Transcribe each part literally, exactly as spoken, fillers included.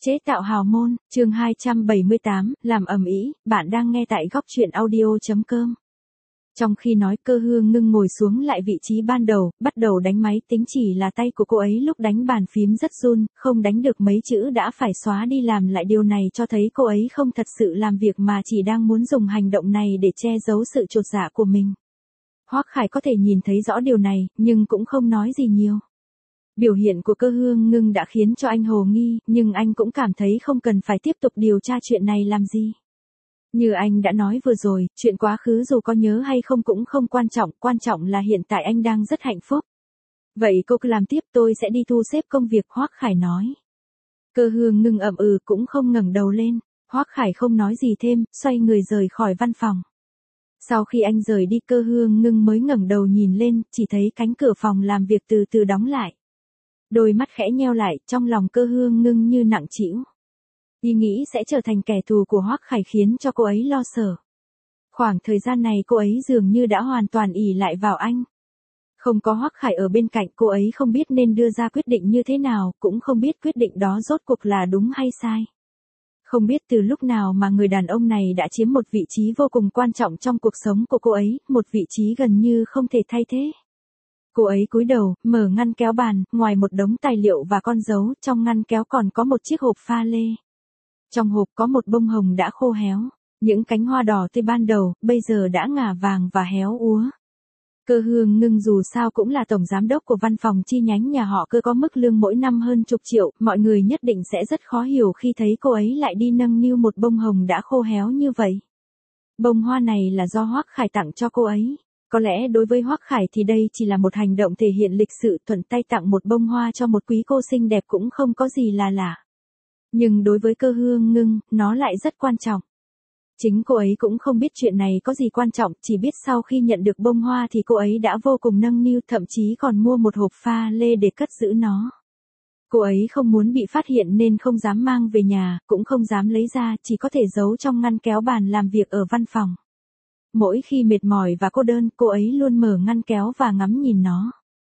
Chế tạo hào môn, chương hai trăm bảy mươi tám, làm ầm ĩ, bạn đang nghe tại góc truyện audio.com. Trong khi nói, Cơ Hương Ngưng ngồi xuống lại vị trí ban đầu, bắt đầu đánh máy tính, chỉ là tay của cô ấy lúc đánh bàn phím rất run, không đánh được mấy chữ đã phải xóa đi làm lại, điều này cho thấy cô ấy không thật sự làm việc mà chỉ đang muốn dùng hành động này để che giấu sự chột dạ của mình. Hoắc Khải có thể nhìn thấy rõ điều này, nhưng cũng không nói gì nhiều. Biểu hiện của Cơ Hương Ngưng đã khiến cho anh hồ nghi, nhưng anh cũng cảm thấy không cần phải tiếp tục điều tra chuyện này làm gì. Như anh đã nói vừa rồi, chuyện quá khứ dù có nhớ hay không cũng không quan trọng, quan trọng là hiện tại anh đang rất hạnh phúc. Vậy cô cứ làm tiếp, tôi sẽ đi thu xếp công việc, Hoắc Khải nói. Cơ Hương Ngưng ậm ừ cũng không ngẩng đầu lên, Hoắc Khải không nói gì thêm, xoay người rời khỏi văn phòng. Sau khi anh rời đi, Cơ Hương Ngưng mới ngẩng đầu nhìn lên, chỉ thấy cánh cửa phòng làm việc từ từ đóng lại. Đôi mắt khẽ nheo lại, trong lòng Cơ Hương Ngưng như nặng trĩu. Ý nghĩ sẽ trở thành kẻ thù của Hoắc Khải khiến cho cô ấy lo sợ. Khoảng thời gian này cô ấy dường như đã hoàn toàn ỷ lại vào anh. Không có Hoắc Khải ở bên cạnh, cô ấy không biết nên đưa ra quyết định như thế nào, cũng không biết quyết định đó rốt cuộc là đúng hay sai. Không biết từ lúc nào mà người đàn ông này đã chiếm một vị trí vô cùng quan trọng trong cuộc sống của cô ấy, một vị trí gần như không thể thay thế. Cô ấy cúi đầu, mở ngăn kéo bàn, ngoài một đống tài liệu và con dấu, trong ngăn kéo còn có một chiếc hộp pha lê. Trong hộp có một bông hồng đã khô héo, những cánh hoa đỏ tươi ban đầu, bây giờ đã ngả vàng và héo úa. Cơ Hương Ngưng dù sao cũng là tổng giám đốc của văn phòng chi nhánh nhà họ Cơ, có mức lương mỗi năm hơn chục triệu, mọi người nhất định sẽ rất khó hiểu khi thấy cô ấy lại đi nâng niu một bông hồng đã khô héo như vậy. Bông hoa này là do Hoắc Khải tặng cho cô ấy. Có lẽ đối với Hoắc Khải thì đây chỉ là một hành động thể hiện lịch sự, thuận tay tặng một bông hoa cho một quý cô xinh đẹp cũng không có gì là lạ. Nhưng đối với Cơ Hương Ngưng, nó lại rất quan trọng. Chính cô ấy cũng không biết chuyện này có gì quan trọng, chỉ biết sau khi nhận được bông hoa thì cô ấy đã vô cùng nâng niu, thậm chí còn mua một hộp pha lê để cất giữ nó. Cô ấy không muốn bị phát hiện nên không dám mang về nhà, cũng không dám lấy ra, chỉ có thể giấu trong ngăn kéo bàn làm việc ở văn phòng. Mỗi khi mệt mỏi và cô đơn, cô ấy luôn mở ngăn kéo và ngắm nhìn nó.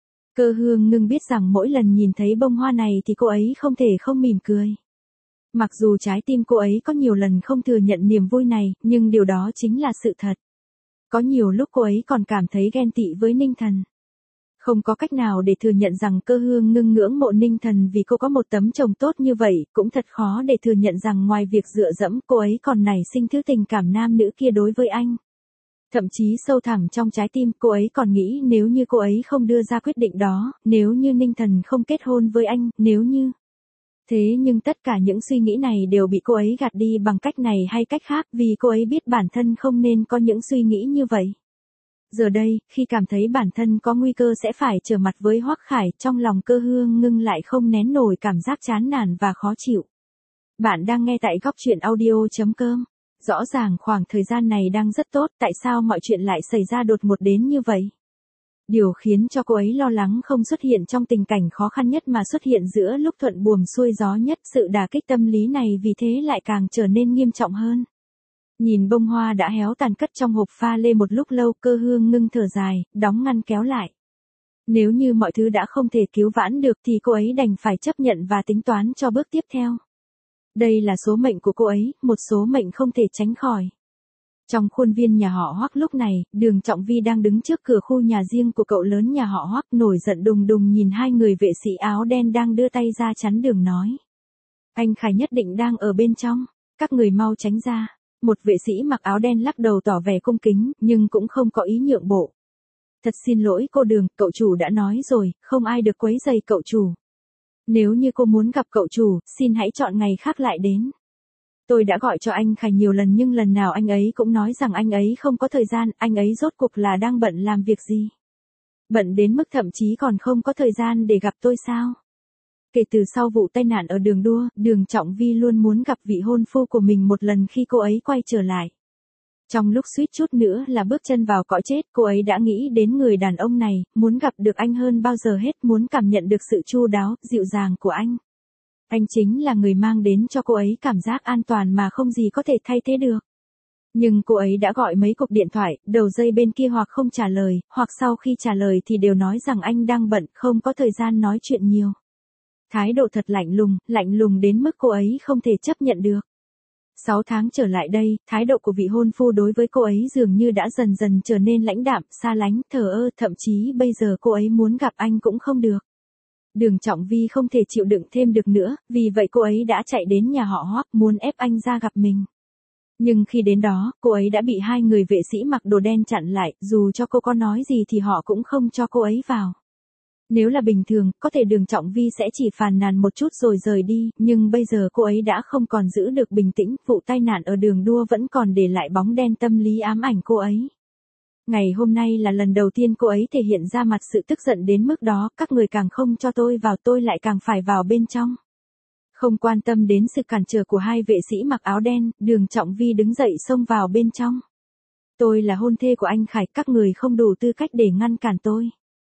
Cơ Hương Ngưng biết rằng mỗi lần nhìn thấy bông hoa này thì cô ấy không thể không mỉm cười. Mặc dù trái tim cô ấy có nhiều lần không thừa nhận niềm vui này, nhưng điều đó chính là sự thật. Có nhiều lúc cô ấy còn cảm thấy ghen tị với Ninh Thần. Không có cách nào để thừa nhận rằng Cơ Hương Ngưng ngưỡng mộ Ninh Thần vì cô có một tấm chồng tốt như vậy, cũng thật khó để thừa nhận rằng ngoài việc dựa dẫm, cô ấy còn nảy sinh thứ tình cảm nam nữ kia đối với anh. Thậm chí sâu thẳm trong trái tim, cô ấy còn nghĩ nếu như cô ấy không đưa ra quyết định đó, nếu như Ninh Thần không kết hôn với anh, nếu như... Thế nhưng tất cả những suy nghĩ này đều bị cô ấy gạt đi bằng cách này hay cách khác, vì cô ấy biết bản thân không nên có những suy nghĩ như vậy. Giờ đây, khi cảm thấy bản thân có nguy cơ sẽ phải trở mặt với Hoắc Khải, trong lòng Cơ Hương Ngưng lại không nén nổi cảm giác chán nản và khó chịu. Bạn đang nghe tại góc truyện audio.com. Rõ ràng khoảng thời gian này đang rất tốt, tại sao mọi chuyện lại xảy ra đột ngột đến như vậy? Điều khiến cho cô ấy lo lắng không xuất hiện trong tình cảnh khó khăn nhất mà xuất hiện giữa lúc thuận buồm xuôi gió nhất, sự đả kích tâm lý này vì thế lại càng trở nên nghiêm trọng hơn. Nhìn bông hoa đã héo tàn cất trong hộp pha lê một lúc lâu, Cơ Hương Ngưng thở dài, đóng ngăn kéo lại. Nếu như mọi thứ đã không thể cứu vãn được thì cô ấy đành phải chấp nhận và tính toán cho bước tiếp theo. Đây là số mệnh của cô ấy, một số mệnh không thể tránh khỏi. Trong khuôn viên nhà họ Hoắc lúc này, Đường Trọng Vi đang đứng trước cửa khu nhà riêng của cậu lớn nhà họ Hoắc, nổi giận đùng đùng nhìn hai người vệ sĩ áo đen đang đưa tay ra chắn đường, nói. Anh Khải nhất định đang ở bên trong, các người mau tránh ra. Một vệ sĩ mặc áo đen lắc đầu tỏ vẻ cung kính, nhưng cũng không có ý nhượng bộ. Thật xin lỗi cô Đường, cậu chủ đã nói rồi, không ai được quấy rầy cậu chủ. Nếu như cô muốn gặp cậu chủ, xin hãy chọn ngày khác lại đến. Tôi đã gọi cho anh Khải nhiều lần nhưng lần nào anh ấy cũng nói rằng anh ấy không có thời gian, anh ấy rốt cuộc là đang bận làm việc gì? Bận đến mức thậm chí còn không có thời gian để gặp tôi sao? Kể từ sau vụ tai nạn ở đường đua, Đường Trọng Vi luôn muốn gặp vị hôn phu của mình một lần khi cô ấy quay trở lại. Trong lúc suýt chút nữa là bước chân vào cõi chết, cô ấy đã nghĩ đến người đàn ông này, muốn gặp được anh hơn bao giờ hết, muốn cảm nhận được sự chu đáo, dịu dàng của anh. Anh chính là người mang đến cho cô ấy cảm giác an toàn mà không gì có thể thay thế được. Nhưng cô ấy đã gọi mấy cuộc điện thoại, đầu dây bên kia hoặc không trả lời, hoặc sau khi trả lời thì đều nói rằng anh đang bận, không có thời gian nói chuyện nhiều. Thái độ thật lạnh lùng, lạnh lùng đến mức cô ấy không thể chấp nhận được. Sáu tháng trở lại đây, thái độ của vị hôn phu đối với cô ấy dường như đã dần dần trở nên lãnh đạm, xa lánh, thờ ơ, thậm chí bây giờ cô ấy muốn gặp anh cũng không được. Đường Trọng Vi không thể chịu đựng thêm được nữa, vì vậy cô ấy đã chạy đến nhà họ Hoắc muốn ép anh ra gặp mình. Nhưng khi đến đó, cô ấy đã bị hai người vệ sĩ mặc đồ đen chặn lại, dù cho cô có nói gì thì họ cũng không cho cô ấy vào. Nếu là bình thường, có thể Đường Trọng Vi sẽ chỉ phàn nàn một chút rồi rời đi, nhưng bây giờ cô ấy đã không còn giữ được bình tĩnh, vụ tai nạn ở đường đua vẫn còn để lại bóng đen tâm lý ám ảnh cô ấy. Ngày hôm nay là lần đầu tiên cô ấy thể hiện ra mặt sự tức giận đến mức đó, các người càng không cho tôi vào tôi lại càng phải vào bên trong. Không quan tâm đến sự cản trở của hai vệ sĩ mặc áo đen, Đường Trọng Vi đứng dậy xông vào bên trong. Tôi là hôn thê của anh Khải, các người không đủ tư cách để ngăn cản tôi.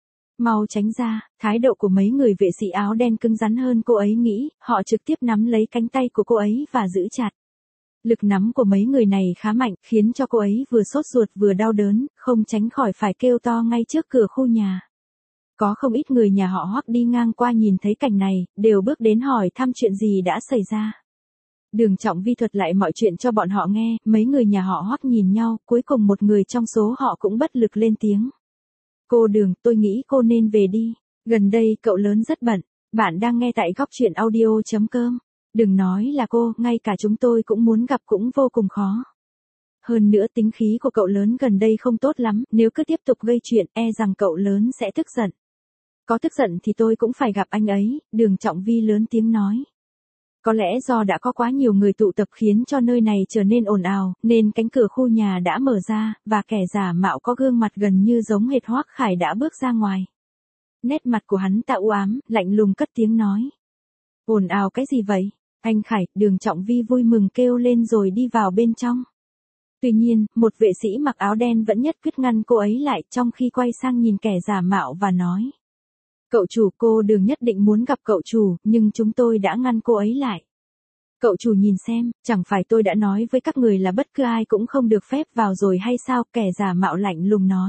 Mau tránh ra, thái độ của mấy người vệ sĩ áo đen cứng rắn hơn cô ấy nghĩ, họ trực tiếp nắm lấy cánh tay của cô ấy và giữ chặt. Lực nắm của mấy người này khá mạnh, khiến cho cô ấy vừa sốt ruột vừa đau đớn, không tránh khỏi phải kêu to ngay trước cửa khu nhà. Có không ít người nhà họ Hoắc đi ngang qua nhìn thấy cảnh này, đều bước đến hỏi thăm chuyện gì đã xảy ra. Đường Trọng Vi thuật lại mọi chuyện cho bọn họ nghe, mấy người nhà họ Hoắc nhìn nhau, cuối cùng một người trong số họ cũng bất lực lên tiếng. Cô Đường, tôi nghĩ cô nên về đi. Gần đây cậu lớn rất bận. Bạn đang nghe tại góc truyện audio chấm com. Đừng nói là cô, ngay cả chúng tôi cũng muốn gặp cũng vô cùng khó. Hơn nữa tính khí của cậu lớn gần đây không tốt lắm, nếu cứ tiếp tục gây chuyện e rằng cậu lớn sẽ tức giận. Có tức giận thì tôi cũng phải gặp anh ấy, Đường Trọng Vi lớn tiếng nói. Có lẽ do đã có quá nhiều người tụ tập khiến cho nơi này trở nên ồn ào, nên cánh cửa khu nhà đã mở ra, và kẻ giả mạo có gương mặt gần như giống hệt Hoắc Khải đã bước ra ngoài. Nét mặt của hắn ta u ám, lạnh lùng cất tiếng nói. Ồn ào cái gì vậy? Anh Khải, Đường Trọng Vi vui mừng kêu lên rồi đi vào bên trong. Tuy nhiên, một vệ sĩ mặc áo đen vẫn nhất quyết ngăn cô ấy lại trong khi quay sang nhìn kẻ giả mạo và nói. Cậu chủ, cô Đường nhất định muốn gặp cậu chủ, nhưng chúng tôi đã ngăn cô ấy lại. Cậu chủ nhìn xem, chẳng phải tôi đã nói với các người là bất cứ ai cũng không được phép vào rồi hay sao, kẻ giả mạo lạnh lùng nói.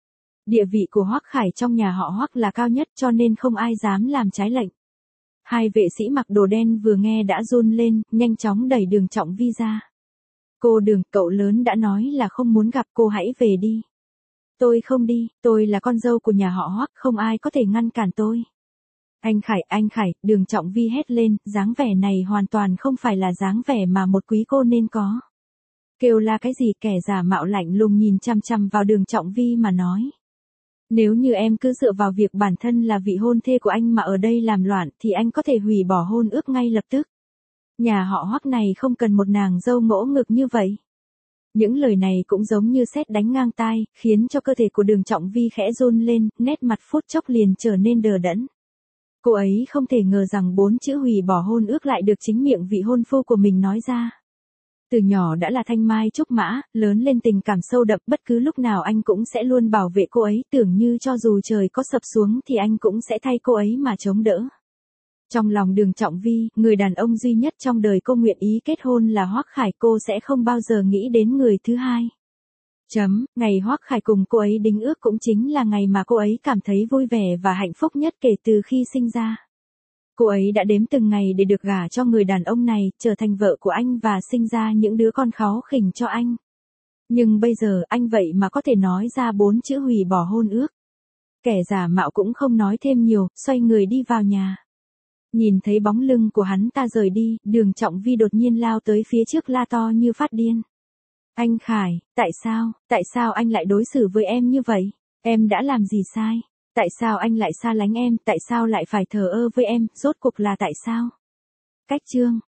Địa vị của Hoắc Khải trong nhà họ Hoắc là cao nhất cho nên không ai dám làm trái lệnh. Hai vệ sĩ mặc đồ đen vừa nghe đã run lên, nhanh chóng đẩy Đường Trọng Vi ra. Cô Đường, cậu lớn đã nói là không muốn gặp cô, hãy về đi. Tôi không đi, tôi là con dâu của nhà họ Hoắc, không ai có thể ngăn cản tôi. Anh Khải, anh Khải, Đường Trọng Vi hét lên, dáng vẻ này hoàn toàn không phải là dáng vẻ mà một quý cô nên có. Kêu là cái gì, kẻ giả mạo lạnh lùng nhìn chăm chăm vào Đường Trọng Vi mà nói. Nếu như em cứ dựa vào việc bản thân là vị hôn thê của anh mà ở đây làm loạn thì anh có thể hủy bỏ hôn ước ngay lập tức. Nhà họ Hoắc này không cần một nàng dâu ngỗ ngực như vậy. Những lời này cũng giống như sét đánh ngang tai, khiến cho cơ thể của Đường Trọng Vi khẽ run lên, nét mặt phút chốc liền trở nên đờ đẫn. Cô ấy không thể ngờ rằng bốn chữ hủy bỏ hôn ước lại được chính miệng vị hôn phu của mình nói ra. Từ nhỏ đã là thanh mai trúc mã, lớn lên tình cảm sâu đậm, bất cứ lúc nào anh cũng sẽ luôn bảo vệ cô ấy, tưởng như cho dù trời có sập xuống thì anh cũng sẽ thay cô ấy mà chống đỡ. Trong lòng Đường Trọng Vi, người đàn ông duy nhất trong đời cô nguyện ý kết hôn là Hoắc Khải, cô sẽ không bao giờ nghĩ đến người thứ hai. Chấm, ngày Hoắc Khải cùng cô ấy đính ước cũng chính là ngày mà cô ấy cảm thấy vui vẻ và hạnh phúc nhất kể từ khi sinh ra. Cô ấy đã đếm từng ngày để được gả cho người đàn ông này, trở thành vợ của anh và sinh ra những đứa con kháu khỉnh cho anh. Nhưng bây giờ anh vậy mà có thể nói ra bốn chữ hủy bỏ hôn ước. Kẻ giả mạo cũng không nói thêm nhiều, xoay người đi vào nhà. Nhìn thấy bóng lưng của hắn ta rời đi, Đường Trọng Vi đột nhiên lao tới phía trước la to như phát điên. Anh Khải, tại sao, tại sao anh lại đối xử với em như vậy? Em đã làm gì sai? Tại sao anh lại xa lánh em, tại sao lại phải thờ ơ với em, rốt cuộc là tại sao? Cách chương